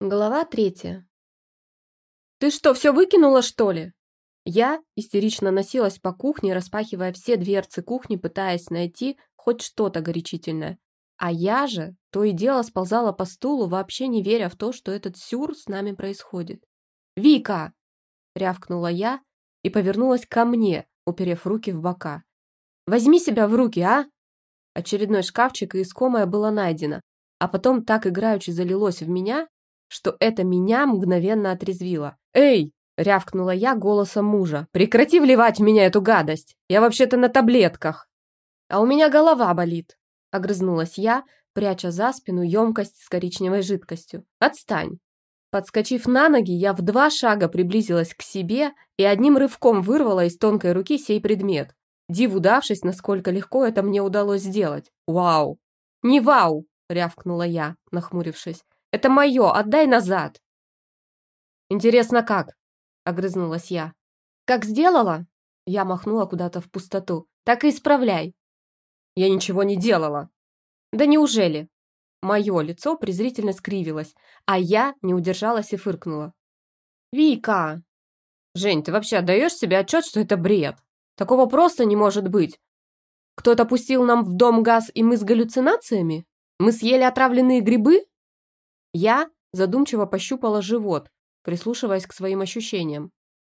Глава 3. «Ты что, все выкинула, что ли?» Я истерично носилась по кухне, распахивая все дверцы кухни, пытаясь найти хоть что-то горячительное. А я же то и дело сползала по стулу, вообще не веря в то, что этот сюр с нами происходит. «Вика!» — рявкнула я и повернулась ко мне, уперев руки в бока. «Возьми себя в руки, а!» Очередной шкафчик и искомое было найдено, а потом так играючи залилось в меня, что это меня мгновенно отрезвило. «Эй!» — рявкнула я голосом мужа. «Прекрати вливать в меня эту гадость! Я вообще-то на таблетках!» «А у меня голова болит!» — огрызнулась я, пряча за спину емкость с коричневой жидкостью. «Отстань!» Подскочив на ноги, я в 2 шага приблизилась к себе и одним рывком вырвала из тонкой руки сей предмет, диву давшись, насколько легко это мне удалось сделать. «Вау!» «Не вау!» — рявкнула я, нахмурившись. «Это мое, отдай назад!» «Интересно, как?» — огрызнулась я. «Как сделала?» — я махнула куда-то в пустоту. «Так и исправляй!» «Я ничего не делала!» «Да неужели?» Мое лицо презрительно скривилось, а я не удержалась и фыркнула. «Вика!» «Жень, ты вообще отдаешь себе отчет, что это бред? Такого просто не может быть. Кто-то пустил нам в дом газ, и мы с галлюцинациями? Мы съели отравленные грибы?» Я задумчиво пощупала живот, прислушиваясь к своим ощущениям.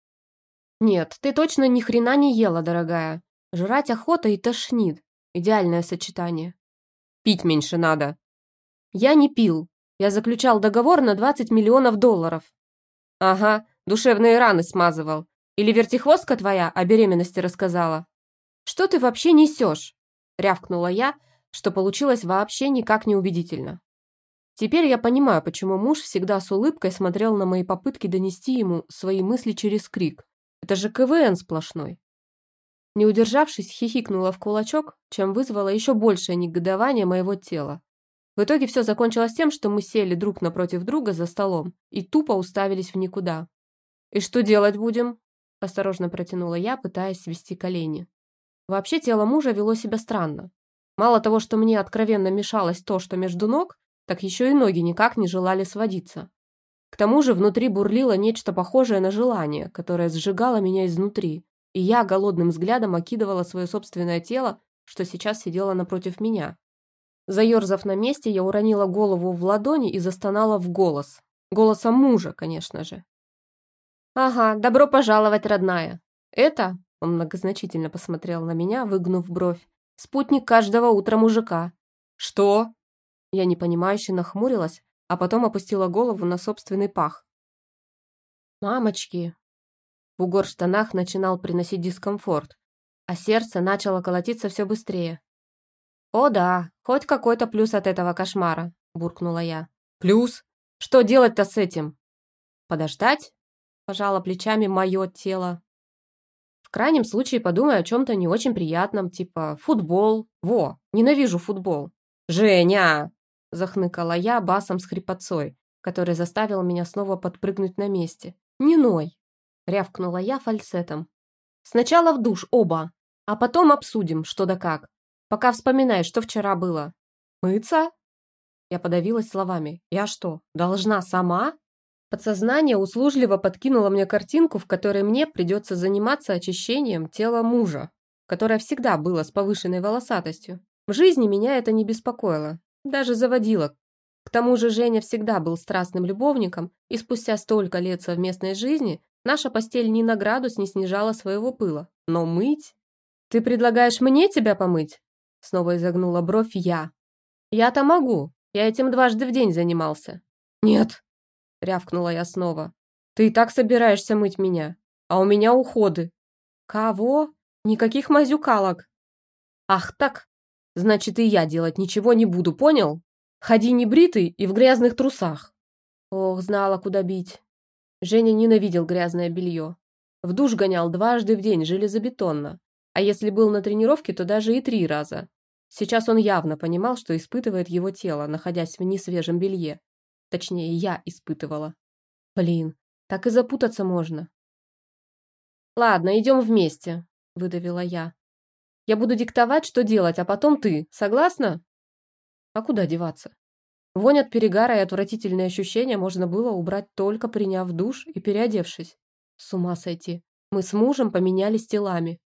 «Нет, ты точно ни хрена не ела, дорогая. Жрать охота и тошнит. Идеальное сочетание. Пить меньше надо». «Я не пил. Я заключал договор на 20 миллионов долларов». «Ага, душевные раны смазывал. Или вертихвостка твоя о беременности рассказала?» «Что ты вообще несешь?» — рявкнула я, что получилось вообще никак не убедительно. Теперь я понимаю, почему муж всегда с улыбкой смотрел на мои попытки донести ему свои мысли через крик. Это же КВН сплошной. Не удержавшись, хихикнула в кулачок, чем вызвало еще большее негодование моего тела. В итоге все закончилось тем, что мы сели друг напротив друга за столом и тупо уставились в никуда. «И что делать будем?» – осторожно протянула я, пытаясь свести колени. Вообще тело мужа вело себя странно. Мало того, что мне откровенно мешалось то, что между ног, так еще и ноги никак не желали сводиться. К тому же внутри бурлило нечто похожее на желание, которое сжигало меня изнутри, и я голодным взглядом окидывала свое собственное тело, что сейчас сидело напротив меня. Заерзав на месте, я уронила голову в ладони и застонала в голос. Голосом мужа, конечно же. «Ага, добро пожаловать, родная. Это...» — он многозначительно посмотрел на меня, выгнув бровь. «Спутник каждого утра мужика». «Что?» Я непонимающе нахмурилась, а потом опустила голову на собственный пах. «Мамочки!» Бугор в штанах начинал приносить дискомфорт, а сердце начало колотиться все быстрее. «О да, хоть какой-то плюс от этого кошмара», – буркнула я. «Плюс? Что делать-то с этим?» «Подождать?» – пожало плечами мое тело. «В крайнем случае подумай о чем-то не очень приятном, типа футбол. Во, ненавижу футбол». «Женя!» – захныкала я басом с хрипотцой, который заставил меня снова подпрыгнуть на месте. «Не ной!» – рявкнула я фальцетом. «Сначала в душ оба, а потом обсудим, что да как. Пока вспоминай, что вчера было». «Мыться?» Я подавилась словами. «Я что, должна сама?» Подсознание услужливо подкинуло мне картинку, в которой мне придется заниматься очищением тела мужа, которое всегда было с повышенной волосатостью. В жизни меня это не беспокоило, даже заводило. К тому же Женя всегда был страстным любовником, и спустя столько лет совместной жизни наша постель ни на градус не снижала своего пыла. Но мыть? «Ты предлагаешь мне тебя помыть?» Снова изогнула бровь я. «Я-то могу, я этим дважды в день занимался». «Нет», — рявкнула я снова. «Ты и так собираешься мыть меня, а у меня уходы». «Кого? Никаких мазюкалок». «Ах так? Значит, и я делать ничего не буду, понял? Ходи небритый и в грязных трусах». Ох, знала, куда бить. Женя ненавидел грязное белье. В душ гонял дважды в день железобетонно. А если был на тренировке, то даже и 3 раза. Сейчас он явно понимал, что испытывает его тело, находясь в несвежем белье. Точнее, я испытывала. Блин, так и запутаться можно. «Ладно, идем вместе», — выдавила я. «Я буду диктовать, что делать, а потом ты. Согласна?» «А куда деваться?» Вонь от перегара и отвратительные ощущения можно было убрать только приняв душ и переодевшись. С ума сойти. Мы с мужем поменялись телами.